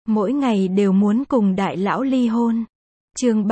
mỗi ngày đều muốn cùng đại lão ly hôn. Chương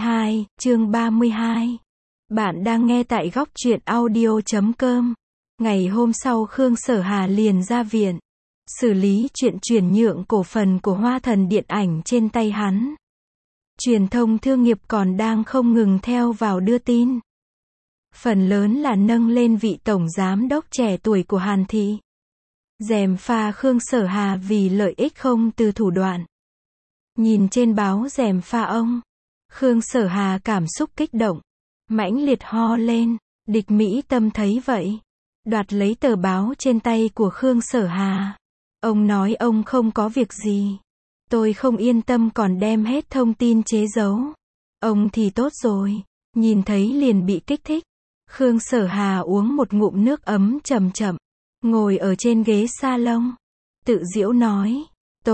32. Bạn đang nghe tại góc truyện audio.com. Ngày hôm sau Khương Sở Hà liền ra viện, xử lý chuyện chuyển nhượng cổ phần của Hoa Thần Điện ảnh trên tay hắn. Truyền thông thương nghiệp còn đang không ngừng theo vào đưa tin. Phần lớn là nâng lên vị tổng giám đốc trẻ tuổi của Hàn Thị. Gièm pha Khương Sở Hà vì lợi ích không từ thủ đoạn. Nhìn trên báo gièm pha ông, Khương Sở Hà cảm xúc kích động, mãnh liệt ho lên. Địch Mỹ Tâm thấy vậy, đoạt lấy tờ báo trên tay của Khương Sở Hà. Ông nói ông không có việc gì. Tôi không yên tâm còn đem hết thông tin chế giấu. Ông thì tốt rồi. Nhìn thấy liền bị kích thích. Khương Sở Hà uống một ngụm nước ấm chậm chậm, ngồi ở trên ghế salon, tự giễu nói,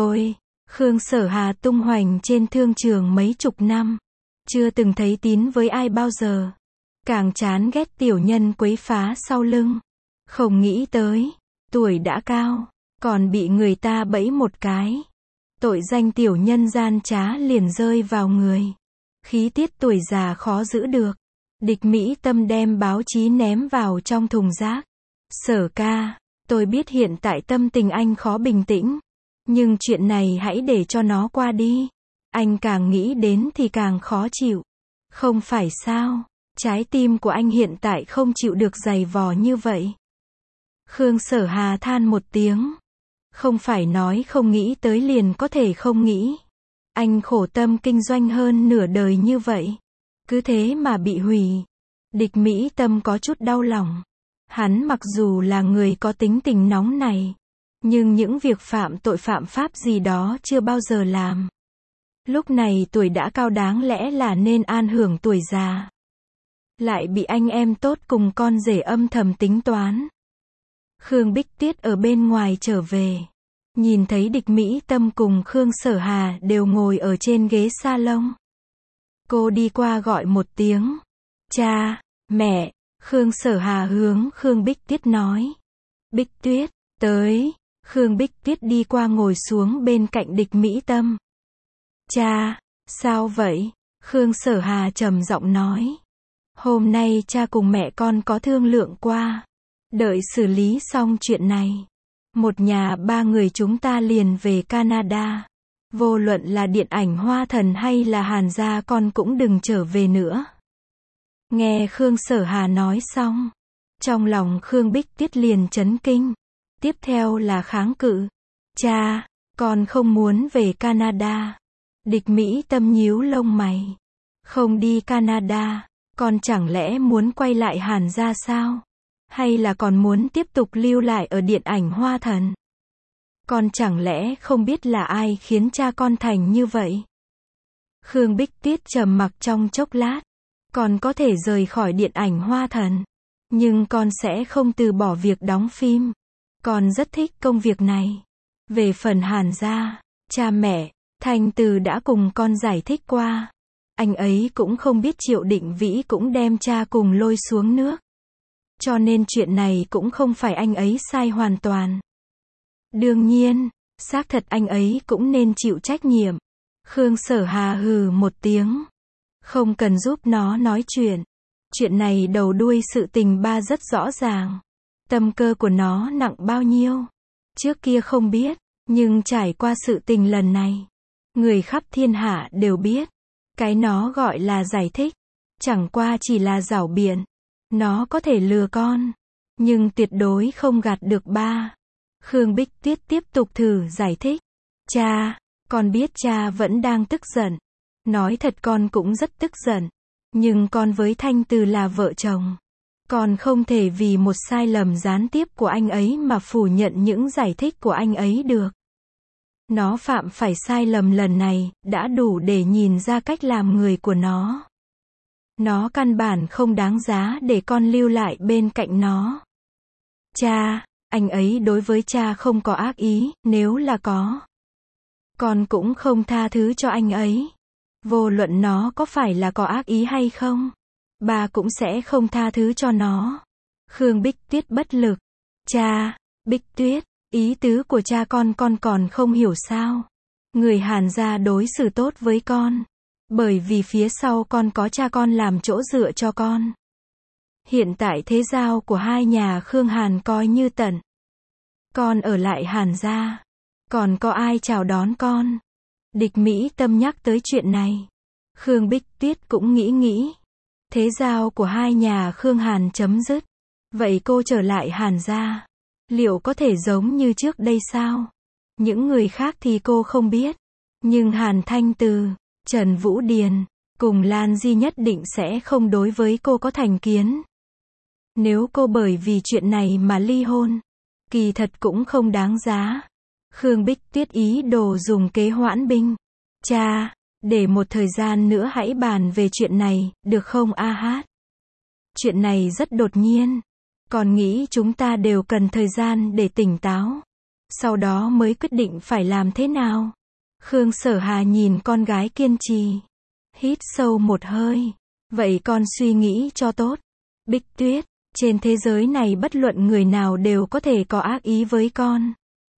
Khương Sở Hà tung hoành trên thương trường mấy chục năm, chưa từng thấy tín với ai bao giờ. Càng chán ghét tiểu nhân quấy phá sau lưng. Không nghĩ tới, tuổi đã cao, còn bị người ta bẫy một cái. Tội danh tiểu nhân gian trá liền rơi vào người. Khí tiết tuổi già khó giữ được. Địch Mỹ Tâm đem báo chí ném vào trong thùng rác. Sở ca, tôi biết hiện tại tâm tình anh khó bình tĩnh. Nhưng chuyện này hãy để cho nó qua đi. Anh càng nghĩ đến thì càng khó chịu. Không phải sao, trái tim của anh hiện tại không chịu được giày vò như vậy. Khương Sở Hà than một tiếng. Không phải nói không nghĩ tới liền có thể không nghĩ. Anh khổ tâm kinh doanh hơn nửa đời như vậy, cứ thế mà bị hủy. Địch Mỹ Tâm có chút đau lòng. Hắn mặc dù là người có tính tình nóng này, nhưng những việc phạm tội phạm pháp gì đó chưa bao giờ làm. Lúc này tuổi đã cao đáng lẽ là nên an hưởng tuổi già. Lại bị anh em tốt cùng con rể âm thầm tính toán. Khương Bích Tuyết ở bên ngoài trở về. Nhìn thấy Địch Mỹ Tâm cùng Khương Sở Hà đều ngồi ở trên ghế salon. Cô đi qua gọi một tiếng. Cha, mẹ. Khương Sở Hà hướng Khương Bích Tuyết nói. Bích Tuyết, tới. Khương Bích Tuyết đi qua ngồi xuống bên cạnh Địch Mỹ Tâm. Cha, sao vậy? Khương Sở Hà trầm giọng nói. Hôm nay cha cùng mẹ con có thương lượng qua. Đợi xử lý xong chuyện này, một nhà ba người chúng ta liền về Canada. Vô luận là điện ảnh Hoa Thần hay là Hàn gia con cũng đừng trở về nữa. Nghe Khương Sở Hà nói xong, trong lòng Khương Bích Tuyết liền chấn kinh. Tiếp theo là kháng cự. Cha, con không muốn về Canada. Địch Mỹ Tâm nhíu lông mày. Không đi Canada, con chẳng lẽ muốn quay lại Hàn gia sao? Hay là còn muốn tiếp tục lưu lại ở điện ảnh Hoa Thần? Con chẳng lẽ không biết là ai khiến cha con thành như vậy? Khương Bích Tuyết trầm mặc trong chốc lát. Con có thể rời khỏi điện ảnh Hoa Thần, nhưng con sẽ không từ bỏ việc đóng phim. Con rất thích công việc này. Về phần Hàn gia, cha mẹ, Thanh Từ đã cùng con giải thích qua. Anh ấy cũng không biết Triệu Định Vĩ cũng đem cha cùng lôi xuống nước. Cho nên chuyện này cũng không phải anh ấy sai hoàn toàn. Đương nhiên, xác thật anh ấy cũng nên chịu trách nhiệm. Khương Sở Hà hừ một tiếng. Không cần giúp nó nói chuyện. Chuyện này đầu đuôi sự tình ba rất rõ ràng. Tâm cơ của nó nặng bao nhiêu. Trước kia không biết, nhưng trải qua sự tình lần này, người khắp thiên hạ đều biết. Cái nó gọi là giải thích, chẳng qua chỉ là giảo biện. Nó có thể lừa con, nhưng tuyệt đối không gạt được ba. Khương Bích Tuyết tiếp tục thử giải thích. Cha, con biết cha vẫn đang tức giận. Nói thật con cũng rất tức giận. Nhưng con với Thanh Từ là vợ chồng. Con không thể vì một sai lầm gián tiếp của anh ấy mà phủ nhận những giải thích của anh ấy được. Nó phạm phải sai lầm lần này, đã đủ để nhìn ra cách làm người của nó. Nó căn bản không đáng giá để con lưu lại bên cạnh nó. Cha, anh ấy đối với cha không có ác ý, nếu là có, con cũng không tha thứ cho anh ấy. Vô luận nó có phải là có ác ý hay không, ba cũng sẽ không tha thứ cho nó. Khương Bích Tuyết bất lực. Cha, Bích Tuyết, ý tứ của cha con còn không hiểu sao? Người Hàn gia đối xử tốt với con. Bởi vì phía sau con có cha con làm chỗ dựa cho con. Hiện tại thế giao của hai nhà Khương Hàn coi như tận. Con ở lại Hàn gia. Còn có ai chào đón con? Địch Mỹ Tâm nhắc tới chuyện này. Khương Bích Tuyết cũng nghĩ. Thế giao của hai nhà Khương Hàn chấm dứt. Vậy cô trở lại Hàn gia. Liệu có thể giống như trước đây sao? Những người khác thì cô không biết. Nhưng Hàn Thanh Từ, Trần Vũ Điền, cùng Lan Di nhất định sẽ không đối với cô có thành kiến. Nếu cô bởi vì chuyện này mà ly hôn, kỳ thật cũng không đáng giá. Khương Bích Tuyết ý đồ dùng kế hoãn binh. Cha, để một thời gian nữa hãy bàn về chuyện này, được không a hát? Chuyện này rất đột nhiên. Còn nghĩ chúng ta đều cần thời gian để tỉnh táo. Sau đó mới quyết định phải làm thế nào. Khương Sở Hà nhìn con gái kiên trì. Hít sâu một hơi. Vậy con suy nghĩ cho tốt. Bích Tuyết, trên thế giới này bất luận người nào đều có thể có ác ý với con.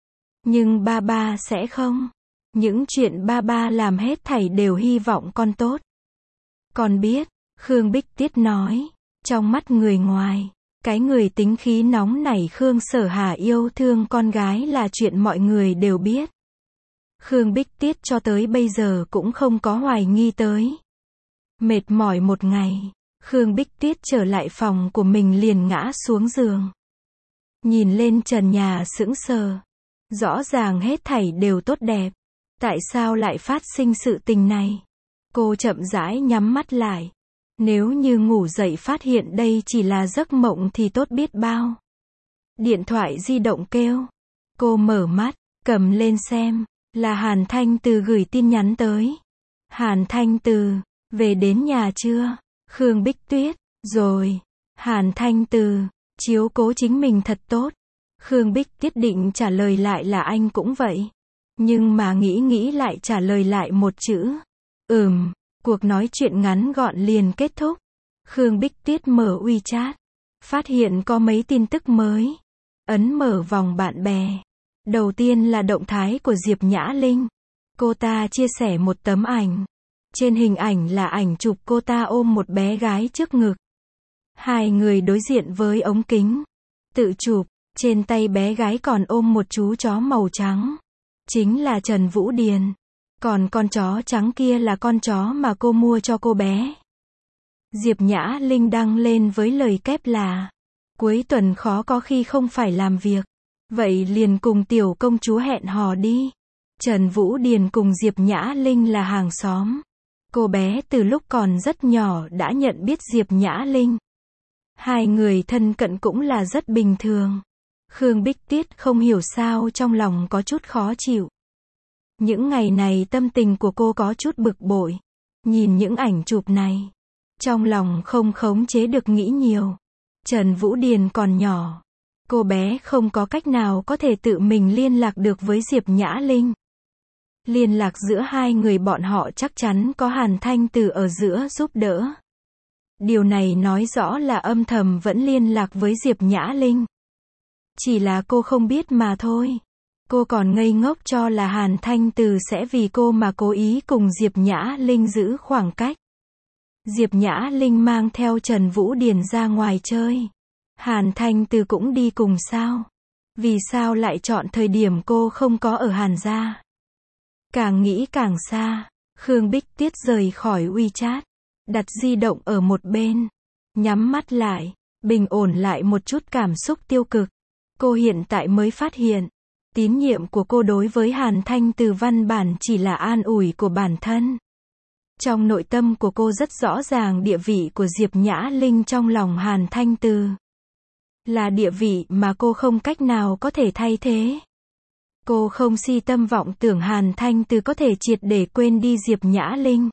Nhưng ba sẽ không. Những chuyện ba làm hết thảy đều hy vọng con tốt. Con biết, Khương Bích Tuyết nói. Trong mắt người ngoài, cái người tính khí nóng nảy Khương Sở Hà yêu thương con gái là chuyện mọi người đều biết. Khương Bích Tuyết cho tới bây giờ cũng không có hoài nghi tới. Mệt mỏi một ngày, Khương Bích Tuyết trở lại phòng của mình liền ngã xuống giường. Nhìn lên trần nhà sững sờ. Rõ ràng hết thảy đều tốt đẹp. Tại sao lại phát sinh sự tình này? Cô chậm rãi nhắm mắt lại. Nếu như ngủ dậy phát hiện đây chỉ là giấc mộng thì tốt biết bao. Điện thoại di động kêu. Cô mở mắt, cầm lên xem. Là Hàn Thanh Từ gửi tin nhắn tới. Hàn Thanh Từ, về đến nhà chưa? Khương Bích Tuyết, rồi. Hàn Thanh Từ, chiếu cố chính mình thật tốt. Khương Bích Tuyết định trả lời lại là anh cũng vậy. Nhưng mà nghĩ lại trả lời lại một chữ. Cuộc nói chuyện ngắn gọn liền kết thúc. Khương Bích Tuyết mở WeChat. Phát hiện có mấy tin tức mới. Ấn mở vòng bạn bè. Đầu tiên là động thái của Diệp Nhã Linh. Cô ta chia sẻ một tấm ảnh. Trên hình ảnh là ảnh chụp cô ta ôm một bé gái trước ngực. Hai người đối diện với ống kính. Tự chụp, trên tay bé gái còn ôm một chú chó màu trắng. Chính là Trần Vũ Điền. Còn con chó trắng kia là con chó mà cô mua cho cô bé. Diệp Nhã Linh đăng lên với lời kép là: cuối tuần khó có khi không phải làm việc. Vậy liền cùng tiểu công chúa hẹn hò đi. Trần Vũ Điền cùng Diệp Nhã Linh là hàng xóm. Cô bé từ lúc còn rất nhỏ đã nhận biết Diệp Nhã Linh. Hai người thân cận cũng là rất bình thường. Khương Bích Tuyết không hiểu sao trong lòng có chút khó chịu. Những ngày này tâm tình của cô có chút bực bội. Nhìn những ảnh chụp này, trong lòng không khống chế được nghĩ nhiều. Trần Vũ Điền còn nhỏ. Cô bé không có cách nào có thể tự mình liên lạc được với Diệp Nhã Linh. Liên lạc giữa hai người bọn họ chắc chắn có Hàn Thanh Từ ở giữa giúp đỡ. Điều này nói rõ là âm thầm vẫn liên lạc với Diệp Nhã Linh. Chỉ là cô không biết mà thôi. Cô còn ngây ngốc cho là Hàn Thanh Từ sẽ vì cô mà cố ý cùng Diệp Nhã Linh giữ khoảng cách. Diệp Nhã Linh mang theo Trần Vũ Điền ra ngoài chơi. Hàn Thanh Từ cũng đi cùng sao? Vì sao lại chọn thời điểm cô không có ở Hàn gia? Càng nghĩ càng xa, Khương Bích Tuyết rời khỏi WeChat, đặt di động ở một bên, nhắm mắt lại, bình ổn lại một chút cảm xúc tiêu cực. Cô hiện tại mới phát hiện, tín nhiệm của cô đối với Hàn Thanh Từ văn bản chỉ là an ủi của bản thân. Trong nội tâm của cô rất rõ ràng địa vị của Diệp Nhã Linh trong lòng Hàn Thanh Từ. Là địa vị mà cô không cách nào có thể thay thế. Cô không si tâm vọng tưởng Hàn Thanh Từ có thể triệt để quên đi Diệp Nhã Linh.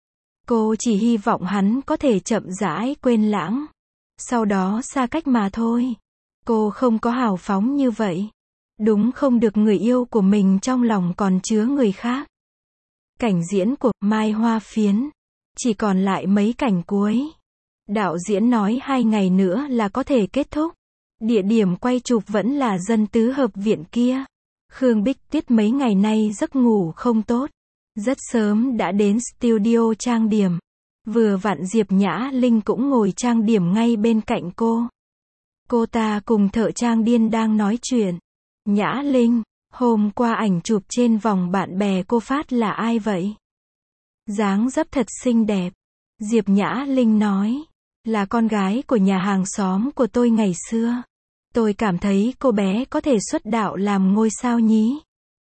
Cô chỉ hy vọng hắn có thể chậm rãi quên lãng. Sau đó xa cách mà thôi. Cô không có hào phóng như vậy. Đúng không được người yêu của mình trong lòng còn chứa người khác. Cảnh diễn của Mai Hoa Phiến. Chỉ còn lại mấy cảnh cuối. Đạo diễn nói 2 ngày nữa là có thể kết thúc. Địa điểm quay chụp vẫn là Dân Tứ Hợp Viện kia. Khương Bích Tuyết mấy ngày nay giấc ngủ không tốt. Rất sớm đã đến studio trang điểm. Vừa vặn Diệp Nhã Linh cũng ngồi trang điểm ngay bên cạnh cô. Cô ta cùng thợ trang điên đang nói chuyện. Nhã Linh, hôm qua ảnh chụp trên vòng bạn bè cô phát là ai vậy? Dáng dấp thật xinh đẹp. Diệp Nhã Linh nói, là con gái của nhà hàng xóm của tôi ngày xưa. Tôi cảm thấy cô bé có thể xuất đạo làm ngôi sao nhí.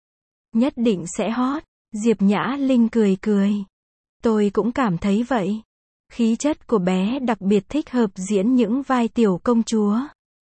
Nhất định sẽ hot. Diệp Nhã Linh cười cười. Tôi cũng cảm thấy vậy. Khí chất của bé đặc biệt thích hợp diễn những vai tiểu công chúa.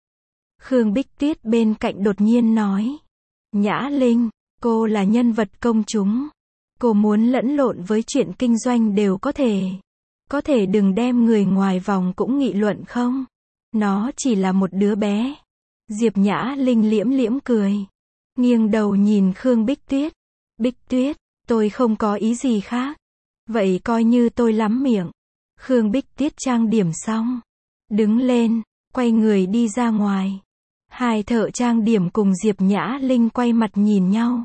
Khương Bích Tuyết bên cạnh đột nhiên nói. Nhã Linh, cô là nhân vật công chúng. Cô muốn lẫn lộn với chuyện kinh doanh đều có thể. Có thể đừng đem người ngoài vòng cũng nghị luận không? Nó chỉ là một đứa bé. Diệp Nhã Linh liễm liễm cười. Nghiêng đầu nhìn Khương Bích Tuyết. Bích Tuyết, tôi không có ý gì khác. Vậy coi như tôi lắm miệng. Khương Bích Tuyết trang điểm xong. Đứng lên, quay người đi ra ngoài. Hai thợ trang điểm cùng Diệp Nhã Linh quay mặt nhìn nhau.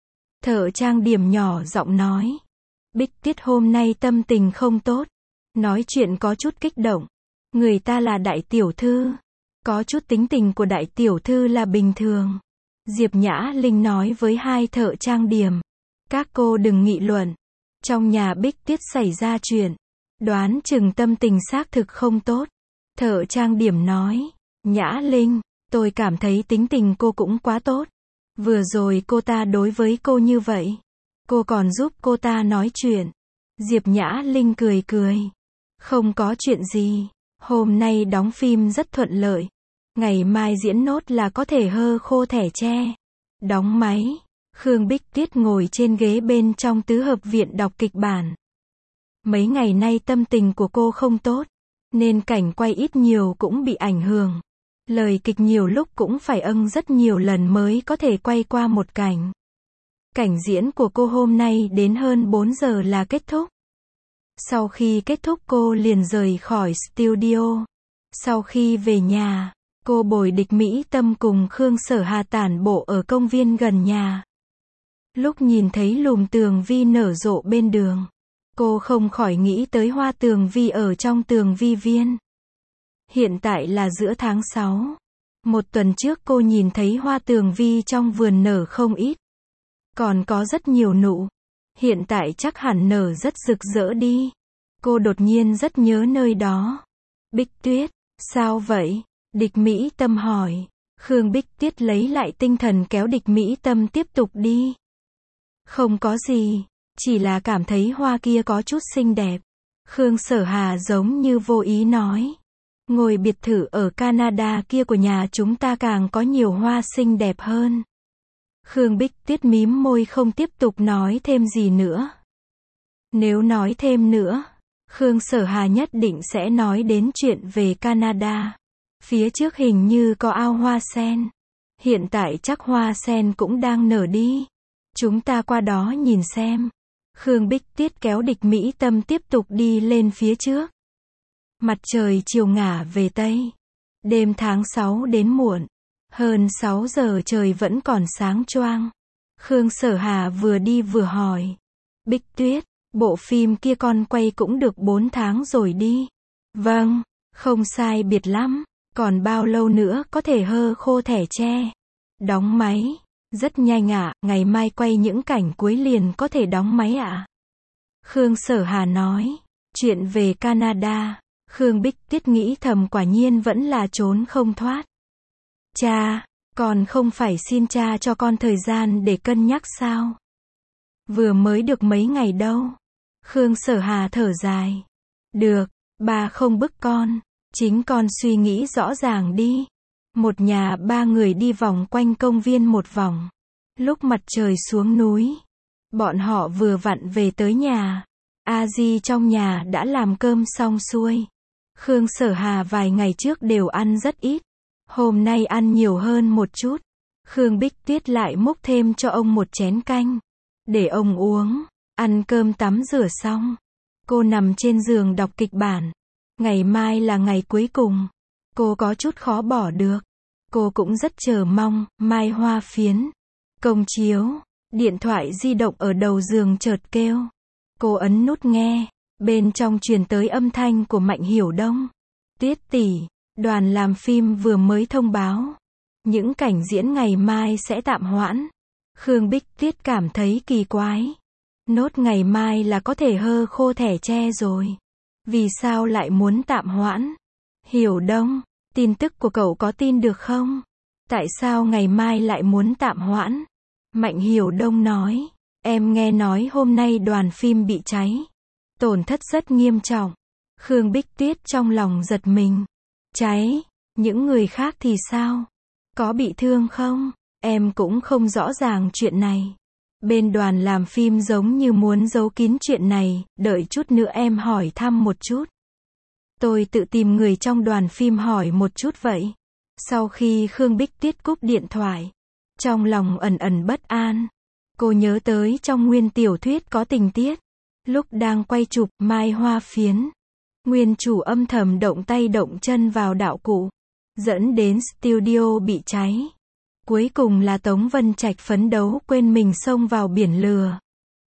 Thợ trang điểm nhỏ giọng nói. Bích Tuyết hôm nay tâm tình không tốt. Nói chuyện có chút kích động. Người ta là đại tiểu thư. Có chút tính tình của đại tiểu thư là bình thường. Diệp Nhã Linh nói với hai thợ trang điểm. Các cô đừng nghị luận. Trong nhà Bích Tuyết xảy ra chuyện. Đoán chừng tâm tình xác thực không tốt. Thợ trang điểm nói. Nhã Linh, tôi cảm thấy tính tình cô cũng quá tốt. Vừa rồi cô ta đối với cô như vậy. Cô còn giúp cô ta nói chuyện. Diệp Nhã Linh cười cười. Không có chuyện gì. Hôm nay đóng phim rất thuận lợi. Ngày mai diễn nốt là có thể hơ khô thẻ tre. Đóng máy. Khương Bích Tuyết ngồi trên ghế bên trong tứ hợp viện đọc kịch bản. Mấy ngày nay tâm tình của cô không tốt. Nên cảnh quay ít nhiều cũng bị ảnh hưởng. Lời kịch nhiều lúc cũng phải rất nhiều lần mới có thể quay qua một cảnh. Cảnh diễn của cô hôm nay đến hơn 4 giờ là kết thúc. Sau khi kết thúc cô liền rời khỏi studio. Sau khi về nhà, cô bồi Địch Mỹ Tâm cùng Khương Sở Hà tản bộ ở công viên gần nhà. Lúc nhìn thấy lùm tường vi nở rộ bên đường, cô không khỏi nghĩ tới hoa tường vi ở trong tường vi viên. Hiện tại là giữa tháng 6. Một tuần trước cô nhìn thấy hoa tường vi trong vườn nở không ít. Còn có rất nhiều nụ. Hiện tại chắc hẳn nở rất rực rỡ đi. Cô đột nhiên rất nhớ nơi đó. Bích Tuyết, sao vậy? Địch Mỹ Tâm hỏi. Khương Bích Tuyết lấy lại tinh thần kéo Địch Mỹ Tâm tiếp tục đi. Không có gì, chỉ là cảm thấy hoa kia có chút xinh đẹp. Khương Sở Hà giống như vô ý nói. Ngôi biệt thự ở Canada kia của nhà chúng ta càng có nhiều hoa xinh đẹp hơn. Khương Bích Tuyết mím môi không tiếp tục nói thêm gì nữa. Nếu nói thêm nữa, Khương Sở Hà nhất định sẽ nói đến chuyện về Canada. Phía trước hình như có ao hoa sen. Hiện tại chắc hoa sen cũng đang nở đi. Chúng ta qua đó nhìn xem. Khương Bích Tuyết kéo Địch Mỹ Tâm tiếp tục đi lên phía trước. Mặt trời chiều ngả về Tây. Đêm tháng 6 đến muộn. Hơn 6 giờ trời vẫn còn sáng choang. Khương Sở Hà vừa đi vừa hỏi. Bích Tuyết, bộ phim kia con quay cũng được 4 tháng rồi đi. Vâng, không sai biệt lắm. Còn bao lâu nữa có thể hơ khô thẻ tre? Đóng máy. Rất nhanh ạ, ngày mai quay những cảnh cuối liền có thể đóng máy ạ. Khương Sở Hà nói. Chuyện về Canada. Khương Bích Tuyết nghĩ thầm quả nhiên vẫn là trốn không thoát. Cha, con không phải xin cha cho con thời gian để cân nhắc sao? Vừa mới được mấy ngày đâu. Khương Sở Hà thở dài. Được, ba không bức con. Chính con suy nghĩ rõ ràng đi. Một nhà 3 người đi vòng quanh công viên một vòng. Lúc mặt trời xuống núi, bọn họ vừa vặn về tới nhà. A Di trong nhà đã làm cơm xong xuôi. Khương Sở Hà vài ngày trước đều ăn rất ít. Hôm nay ăn nhiều hơn một chút. Khương Bích Tuyết lại múc thêm cho ông một chén canh. Để ông uống. Ăn cơm tắm rửa xong. Cô nằm trên giường đọc kịch bản. Ngày mai là ngày cuối cùng. Cô có chút khó bỏ được. Cô cũng rất chờ mong, Mai Hoa Phiến. Công chiếu. Điện thoại di động ở đầu giường chợt kêu. Cô ấn nút nghe. Bên trong truyền tới âm thanh của Mạnh Hiểu Đông. Tiết tỷ, đoàn làm phim vừa mới thông báo. Những cảnh diễn ngày mai sẽ tạm hoãn. Khương Bích Tiết cảm thấy kỳ quái. Nốt ngày mai là có thể hơ khô thẻ tre rồi. Vì sao lại muốn tạm hoãn? Hiểu Đông, tin tức của cậu có tin được không? Tại sao ngày mai lại muốn tạm hoãn? Mạnh Hiểu Đông nói, em nghe nói hôm nay đoàn phim bị cháy. Tổn thất rất nghiêm trọng. Khương Bích Tiết trong lòng giật mình. Cháy? Những người khác thì sao? Có bị thương không? Em cũng không rõ ràng chuyện này. Bên đoàn làm phim giống như muốn giấu kín chuyện này, đợi chút nữa em hỏi thăm một chút. Tôi tự tìm người trong đoàn phim hỏi một chút vậy. Sau khi Khương Bích Tiết cúp điện thoại, trong lòng ẩn ẩn bất an. Cô nhớ tới trong nguyên tiểu thuyết có tình tiết. Lúc đang quay chụp Mai Hoa Phiến, nguyên chủ âm thầm động tay động chân vào đạo cụ, dẫn đến studio bị cháy. Cuối cùng là Tống Vân Trạch phấn đấu quên mình xông vào biển lửa,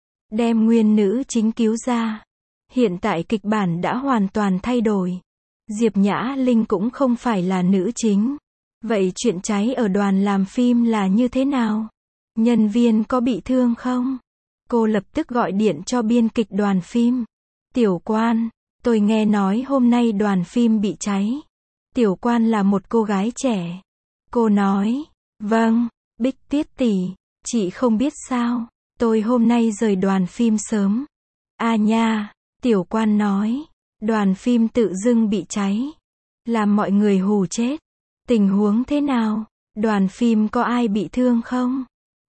đem nguyên nữ chính cứu ra. Hiện tại kịch bản đã hoàn toàn thay đổi. Diệp Nhã Linh cũng không phải là nữ chính. Vậy chuyện cháy ở đoàn làm phim là như thế nào? Nhân viên có bị thương không? Cô lập tức gọi điện cho biên kịch đoàn phim. Tiểu Quan, tôi nghe nói hôm nay đoàn phim bị cháy. Tiểu Quan là một cô gái trẻ. Cô nói, vâng, Bích Tiết tỷ, chị không biết sao, tôi hôm nay rời đoàn phim sớm. À nha, Tiểu Quan nói, đoàn phim tự dưng bị cháy, làm mọi người hù chết. Tình huống thế nào? Đoàn phim có ai bị thương không?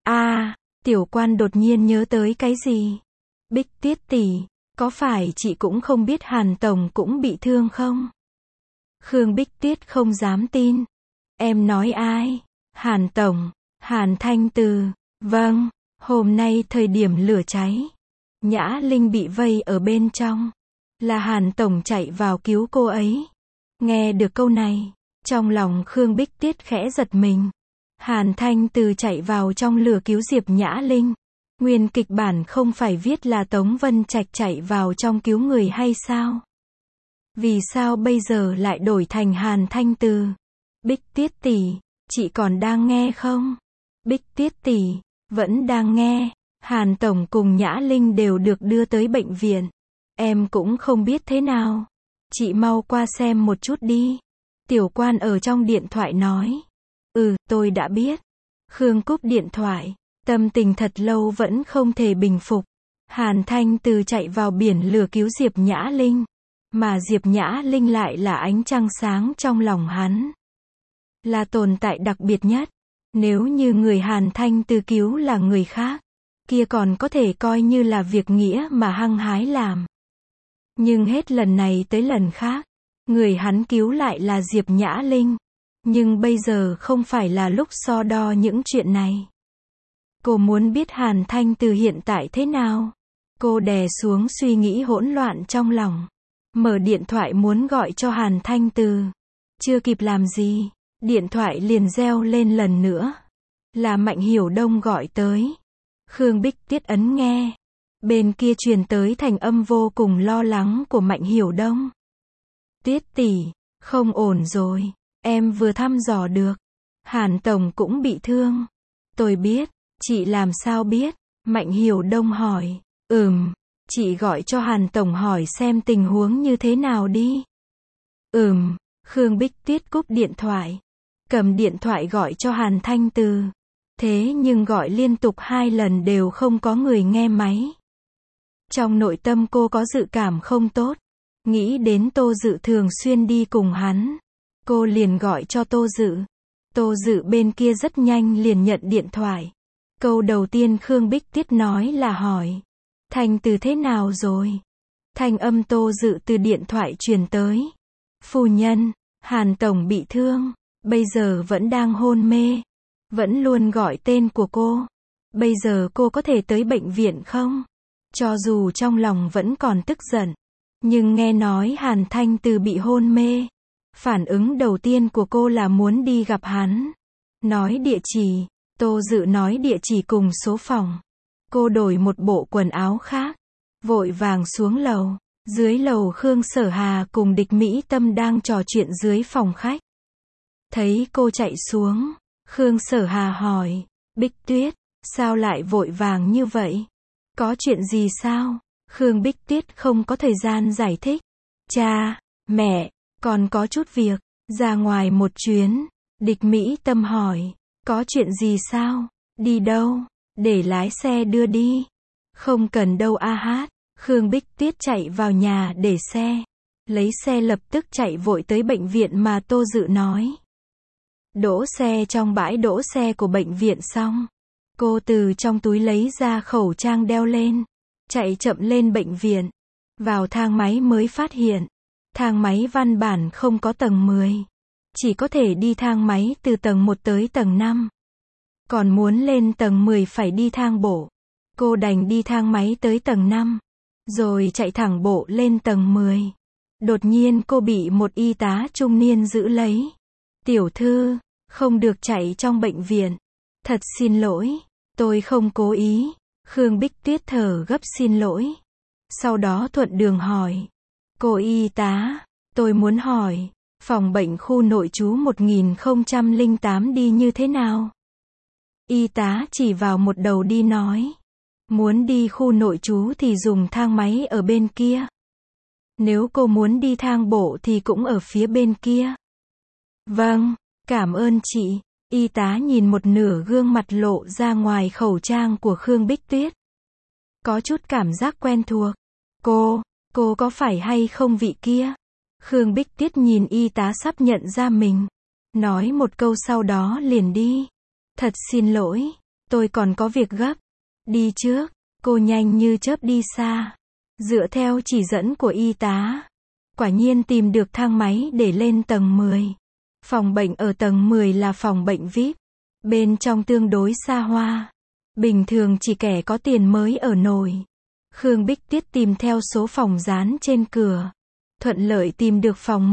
À, Tiểu Quan đột nhiên nhớ tới cái gì? Bích Tiết tỷ, có phải chị cũng không biết Hàn Tổng cũng bị thương không? Khương Bích Tiết không dám tin. Em nói ai? Hàn Tổng, Hàn Thanh Từ. Vâng, hôm nay thời điểm lửa cháy, Nhã Linh bị vây ở bên trong. Là Hàn Tổng chạy vào cứu cô ấy. Nghe được câu này, trong lòng Khương Bích Tiết khẽ giật mình. Hàn Thanh Từ chạy vào trong lửa cứu Diệp Nhã Linh. Nguyên kịch bản không phải viết là Tống Vân Trạch chạy vào trong cứu người hay sao? Vì sao bây giờ lại đổi thành Hàn Thanh Từ? Bích Tiết tỷ, chị còn đang nghe không? Bích Tiết tỷ, vẫn đang nghe. Hàn Tổng cùng Nhã Linh đều được đưa tới bệnh viện. Em cũng không biết thế nào. Chị mau qua xem một chút đi. Tiểu Quan ở trong điện thoại nói. Tôi đã biết. Khương cúp điện thoại. Tâm tình thật lâu vẫn không thể bình phục. Hàn Thanh Từ chạy vào biển lửa cứu Diệp Nhã Linh. Mà Diệp Nhã Linh lại là ánh trăng sáng trong lòng hắn. Là tồn tại đặc biệt nhất. Nếu như người Hàn Thanh Từ cứu là người khác, kia còn có thể coi như là việc nghĩa mà hăng hái làm. Nhưng hết lần này tới lần khác, người hắn cứu lại là Diệp Nhã Linh. Nhưng bây giờ không phải là lúc so đo những chuyện này. Cô muốn biết Hàn Thanh Từ hiện tại thế nào. Cô đè xuống suy nghĩ hỗn loạn trong lòng. Mở điện thoại muốn gọi cho Hàn Thanh Từ. Chưa kịp làm gì, điện thoại liền reo lên lần nữa. Là Mạnh Hiểu Đông gọi tới. Khương Bích Tiết ấn nghe. Bên kia truyền tới thành âm vô cùng lo lắng của Mạnh Hiểu Đông. Tiết tỷ, không ổn rồi. Em vừa thăm dò được. Hàn Tổng cũng bị thương. Tôi biết. Chị làm sao biết? Mạnh Hiểu Đông hỏi. Chị gọi cho Hàn Tổng hỏi xem tình huống như thế nào đi. Khương Bích Tiết cúp điện thoại. Cầm điện thoại gọi cho Hàn Thanh Từ. Thế nhưng gọi liên tục 2 lần đều không có người nghe máy. Trong nội tâm cô có dự cảm không tốt. Nghĩ đến Tô Dự thường xuyên đi cùng hắn. Cô liền gọi cho Tô Dự. Tô Dự bên kia rất nhanh liền nhận điện thoại. Câu đầu tiên Khương Bích Tiết nói là hỏi. Thanh Từ thế nào rồi? Thanh âm Tô Dự từ điện thoại truyền tới. Phu nhân, Hàn Tổng bị thương. Bây giờ vẫn đang hôn mê. Vẫn luôn gọi tên của cô. Bây giờ cô có thể tới bệnh viện không? Cho dù trong lòng vẫn còn tức giận. Nhưng nghe nói Hàn Thanh Từ bị hôn mê. Phản ứng đầu tiên của cô là muốn đi gặp hắn. Nói địa chỉ. Tô Dự nói địa chỉ cùng số phòng. Cô đổi một bộ quần áo khác, vội vàng xuống lầu. Dưới lầu Khương Sở Hà cùng Địch Mỹ Tâm đang trò chuyện dưới phòng khách. Thấy cô chạy xuống, Khương Sở Hà hỏi, Bích Tuyết, sao lại vội vàng như vậy? Có chuyện gì sao? Khương Bích Tuyết không có thời gian giải thích. Cha, mẹ, còn có chút việc, ra ngoài một chuyến. Địch Mỹ Tâm hỏi, có chuyện gì sao? Đi đâu? Để lái xe đưa đi. Không cần đâu a hát. Khương Bích Tuyết chạy vào nhà để xe. Lấy xe lập tức chạy vội tới bệnh viện mà Tô Dự nói. Đỗ xe trong bãi đỗ xe của bệnh viện xong. Cô từ trong túi lấy ra khẩu trang đeo lên. Chạy chậm lên bệnh viện. Vào thang máy mới phát hiện. Thang máy văn bản không có tầng 10. Chỉ có thể đi thang máy từ tầng 1 tới tầng 5. Còn muốn lên tầng 10 phải đi thang bộ. Cô đành đi thang máy tới tầng 5. Rồi chạy thẳng bộ lên tầng 10. Đột nhiên cô bị một y tá trung niên giữ lấy. Tiểu thư, không được chạy trong bệnh viện. Thật xin lỗi, tôi không cố ý. Khương Bích Tuyết thở gấp xin lỗi. Sau đó thuận đường hỏi. Cô y tá, tôi muốn hỏi, phòng bệnh khu nội trú 1008 đi như thế nào? Y tá chỉ vào một đầu đi nói. Muốn đi khu nội trú thì dùng thang máy ở bên kia. Nếu cô muốn đi thang bộ thì cũng ở phía bên kia. Vâng, cảm ơn chị. Y tá nhìn một nửa gương mặt lộ ra ngoài khẩu trang của Khương Bích Tuyết. Có chút cảm giác quen thuộc. Cô có phải hay không vị kia? Khương Bích Tuyết nhìn y tá sắp nhận ra mình. Nói một câu sau đó liền đi. Thật xin lỗi, tôi còn có việc gấp. Đi trước, cô nhanh như chớp đi xa. Dựa theo chỉ dẫn của y tá. Quả nhiên tìm được thang máy để lên tầng 10. Phòng bệnh ở tầng 10 là phòng bệnh VIP. Bên trong tương đối xa hoa. Bình thường chỉ kẻ có tiền mới ở nổi. Khương Bích Tuyết tìm theo số phòng dán trên cửa. Thuận lợi tìm được phòng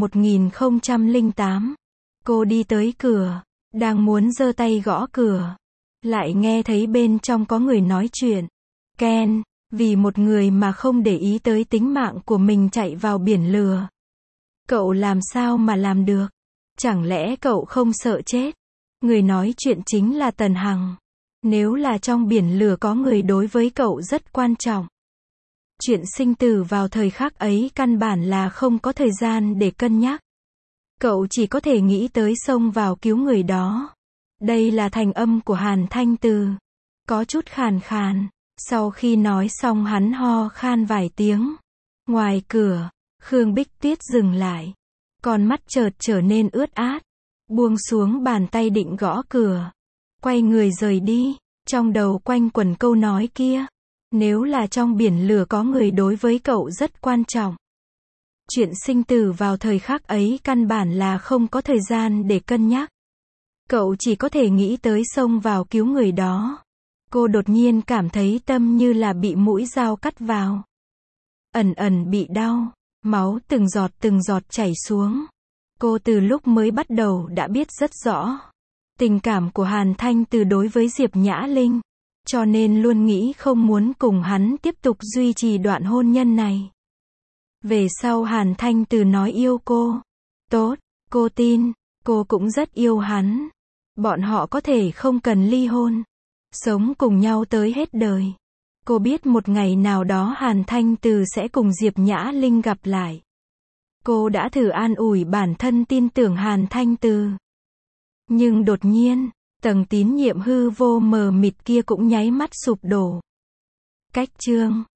1008. Cô đi tới cửa. Đang muốn giơ tay gõ cửa. Lại nghe thấy bên trong có người nói chuyện. Ken, vì một người mà không để ý tới tính mạng của mình chạy vào biển lửa. Cậu làm sao mà làm được? Chẳng lẽ cậu không sợ chết? Người nói chuyện chính là Tần Hằng. Nếu là trong biển lửa có người đối với cậu rất quan trọng. Chuyện sinh tử vào thời khắc ấy căn bản là không có thời gian để cân nhắc. Cậu chỉ có thể nghĩ tới xông vào cứu người đó. Đây là thành âm của Hàn Thanh Từ. Có chút khàn khàn. Sau khi nói xong hắn ho khan vài tiếng. Ngoài cửa, Khương Bích Tuyết dừng lại. Con mắt chợt trở nên ướt át. Buông xuống bàn tay định gõ cửa. Quay người rời đi. Trong đầu quanh quẩn câu nói kia. Nếu là trong biển lửa có người đối với cậu rất quan trọng. Chuyện sinh tử vào thời khắc ấy căn bản là không có thời gian để cân nhắc. Cậu chỉ có thể nghĩ tới xông vào cứu người đó. Cô đột nhiên cảm thấy tâm như là bị mũi dao cắt vào. Ẩn ẩn bị đau. Máu từng giọt chảy xuống. Cô từ lúc mới bắt đầu đã biết rất rõ. Tình cảm của Hàn Thanh Từ đối với Diệp Nhã Linh. Cho nên luôn nghĩ không muốn cùng hắn tiếp tục duy trì đoạn hôn nhân này. Về sau Hàn Thanh Từ nói yêu cô. Tốt, cô tin, cô cũng rất yêu hắn. Bọn họ có thể không cần ly hôn. Sống cùng nhau tới hết đời. Cô biết một ngày nào đó Hàn Thanh Từ sẽ cùng Diệp Nhã Linh gặp lại. Cô đã thử an ủi bản thân tin tưởng Hàn Thanh Từ. Nhưng đột nhiên, tầng tín nhiệm hư vô mờ mịt kia cũng nháy mắt sụp đổ. Cách chương